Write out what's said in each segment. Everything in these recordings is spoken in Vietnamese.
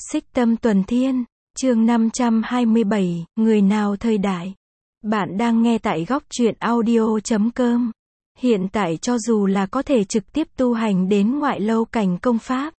Xích Tâm Tuần Thiên, chương 527, người nào thời đại. Bạn đang nghe tại góc truyện audio.com. Hiện tại cho dù là có thể trực tiếp tu hành đến ngoại lâu cảnh công pháp,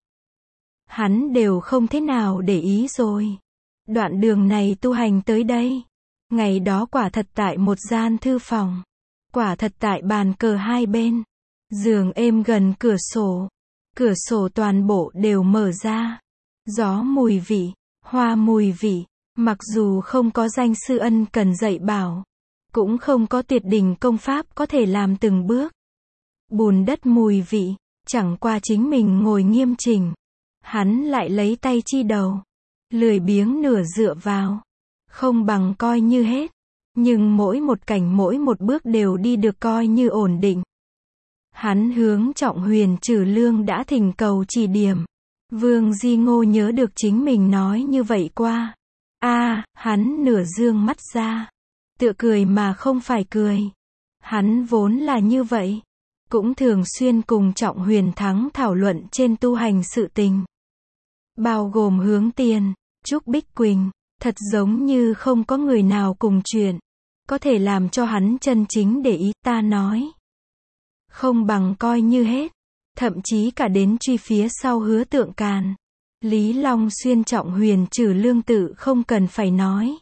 hắn đều không thế nào để ý rồi. Đoạn đường này tu hành tới đây. Ngày đó quả thật tại một gian thư phòng. Quả thật tại bàn cờ hai bên. Giường êm gần cửa sổ. Cửa sổ toàn bộ đều mở ra. Gió mùi vị, hoa mùi vị, mặc dù không có danh sư ân cần dạy bảo, cũng không có tuyệt đỉnh công pháp có thể làm từng bước. Bùn đất mùi vị, chẳng qua chính mình ngồi nghiêm chỉnh. Hắn lại lấy tay chi đầu, lười biếng nửa dựa vào, không bằng coi như hết. Nhưng mỗi một cảnh mỗi một bước đều đi được coi như ổn định. Hắn hướng Trọng Huyền Trử Lương đã thỉnh cầu chỉ điểm. Vương Di Ngô nhớ được chính mình nói như vậy qua. Hắn nửa dương mắt ra. Tựa cười mà không phải cười. Hắn vốn là như vậy. Cũng thường xuyên cùng Trọng Huyền Thắng thảo luận trên tu hành sự tình. Bao gồm Hướng Tiên, Trúc Bích Quỳnh. Thật giống như không có người nào cùng chuyện có thể làm cho hắn chân chính để ý. Ta nói, không bằng coi như hết. Thậm chí cả đến truy phía sau Hứa Tượng Càn, Lý Long Xuyên, Trọng Huyền Trử Lương tự không cần phải nói.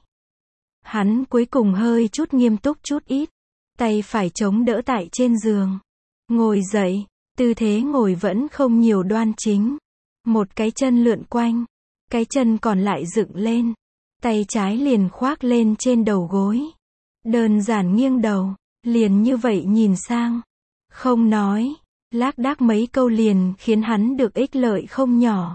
Hắn cuối cùng hơi chút nghiêm túc chút ít. Tay phải chống đỡ tại trên giường. Ngồi dậy, tư thế ngồi vẫn không nhiều đoan chính. Một cái chân lượn quanh, cái chân còn lại dựng lên. Tay trái liền khoác lên trên đầu gối. Đơn giản nghiêng đầu, liền như vậy nhìn sang. Không nói, lác đác mấy câu liền khiến hắn được ích lợi không nhỏ.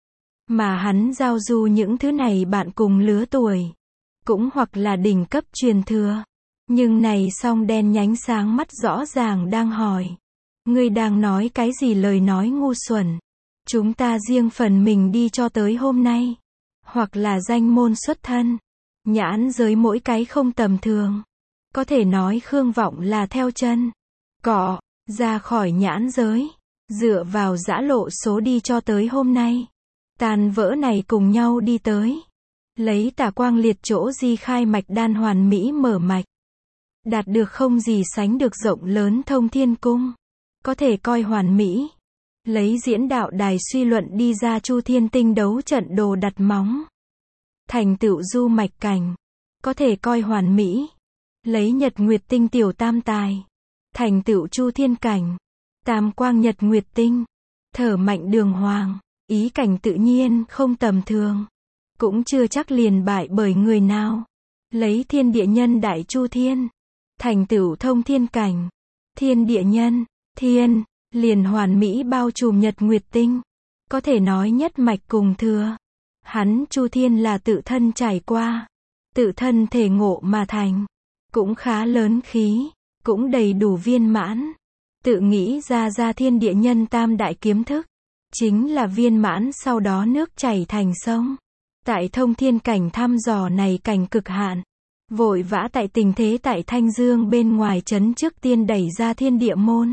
Mà hắn giao du những thứ này bạn cùng lứa tuổi, cũng hoặc là đỉnh cấp truyền thừa. Nhưng này song đen nhánh sáng mắt rõ ràng đang hỏi. Ngươi đang nói cái gì lời nói ngu xuẩn? Chúng ta riêng phần mình đi cho tới hôm nay. Hoặc là danh môn xuất thân. Nhãn giới mỗi cái không tầm thường. Có thể nói Khương Vọng là theo chân cọ ra khỏi nhãn giới. Dựa vào giã lộ số đi cho tới hôm nay. Tàn vỡ này cùng nhau đi tới. Lấy Tả Quang Liệt chỗ di khai mạch đan hoàn mỹ mở mạch. Đạt được không gì sánh được rộng lớn thông thiên cung. Có thể coi hoàn mỹ. Lấy diễn đạo đài suy luận đi ra Chu Thiên Tinh đấu trận đồ đặt móng. Thành tựu du mạch cảnh. Có thể coi hoàn mỹ. Lấy Nhật Nguyệt Tinh tiểu tam tài. Thành tựu Chu Thiên cảnh. Tam quang Nhật Nguyệt Tinh. Thở mạnh đường hoàng. Ý cảnh tự nhiên không tầm thường. Cũng chưa chắc liền bại bởi người nào. Lấy Thiên Địa Nhân Đại Chu Thiên. Thành tựu thông thiên cảnh. Thiên Địa Nhân, thiên, liền hoàn mỹ bao trùm Nhật Nguyệt Tinh. Có thể nói nhất mạch cùng thừa. Hắn Chu Thiên là tự thân trải qua. Tự thân thể ngộ mà thành. Cũng khá lớn khí. Cũng đầy đủ viên mãn. Tự nghĩ ra Thiên Địa Nhân tam đại kiếm thức. Chính là viên mãn sau đó nước chảy thành sông. Tại thông thiên cảnh thăm dò này cảnh cực hạn. Vội vã tại tình thế tại Thanh Dương bên ngoài trấn trước tiên đẩy ra thiên địa môn.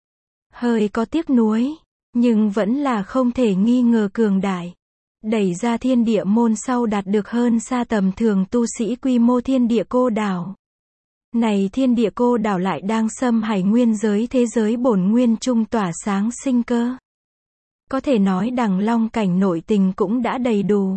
Hơi có tiếc nuối. Nhưng vẫn là không thể nghi ngờ cường đại. Đẩy ra thiên địa môn sau đạt được hơn xa tầm thường tu sĩ quy mô thiên địa cô đảo. Này thiên địa cô đảo lại đang xâm hải nguyên giới thế giới bổn nguyên trung tỏa sáng sinh cơ. Có thể nói Đằng Long cảnh nội tình cũng đã đầy đủ.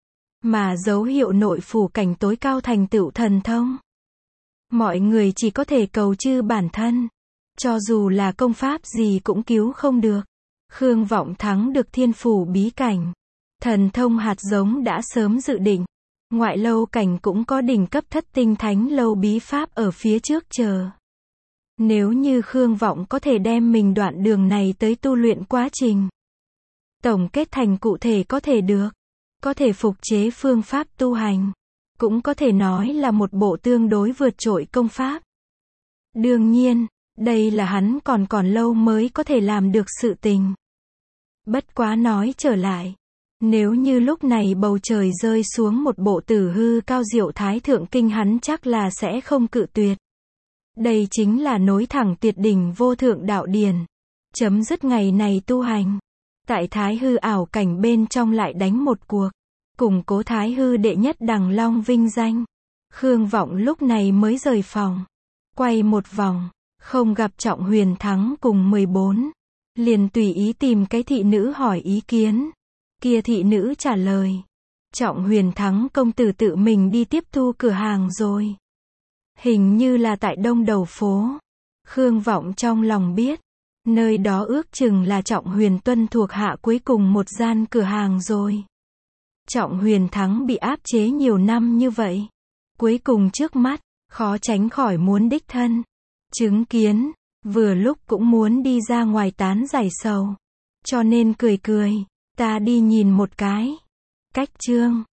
Mà dấu hiệu nội phủ cảnh tối cao thành tựu thần thông. Mọi người chỉ có thể cầu chư bản thân. Cho dù là công pháp gì cũng cứu không được. Khương Vọng thắng được thiên phủ bí cảnh. Thần thông hạt giống đã sớm dự định. Ngoại lâu cảnh cũng có đỉnh cấp thất tinh thánh lâu bí pháp ở phía trước chờ. Nếu như Khương Vọng có thể đem mình đoạn đường này tới tu luyện quá trình. Tổng kết thành cụ thể có thể được. Có thể phục chế phương pháp tu hành. Cũng có thể nói là một bộ tương đối vượt trội công pháp. Đương nhiên, đây là hắn còn lâu mới có thể làm được sự tình. Bất quá nói trở lại. Nếu như lúc này bầu trời rơi xuống một bộ Tử Hư Cao Diệu Thái Thượng Kinh hắn chắc là sẽ không cự tuyệt. Đây chính là nối thẳng tuyệt đỉnh vô thượng đạo điển. Chấm dứt ngày này tu hành. Tại Thái Hư ảo cảnh bên trong lại đánh một cuộc, củng cố Thái Hư đệ nhất đằng long vinh danh. Khương Vọng lúc này mới rời phòng, quay một vòng, không gặp Trọng Huyền Thắng cùng 14. Liền tùy ý tìm cái thị nữ hỏi ý kiến. Kia thị nữ trả lời, Trọng Huyền Thắng công tử tự mình đi tiếp thu cửa hàng rồi. Hình như là tại Đông Đầu phố. Khương Vọng trong lòng biết, nơi đó ước chừng là Trọng Huyền Tuân thuộc hạ cuối cùng một gian cửa hàng rồi. Trọng Huyền Thắng bị áp chế nhiều năm như vậy, cuối cùng trước mắt, khó tránh khỏi muốn đích thân chứng kiến, vừa lúc cũng muốn đi ra ngoài tán giải sầu. Cho nên cười cười, ta đi nhìn một cái. Cách chương